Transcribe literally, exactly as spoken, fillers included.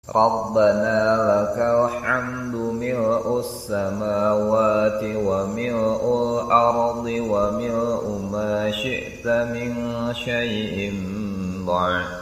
ربنا لك الحمد ملء السماوات وملء الأرض وملء ما شئت من شيء بعد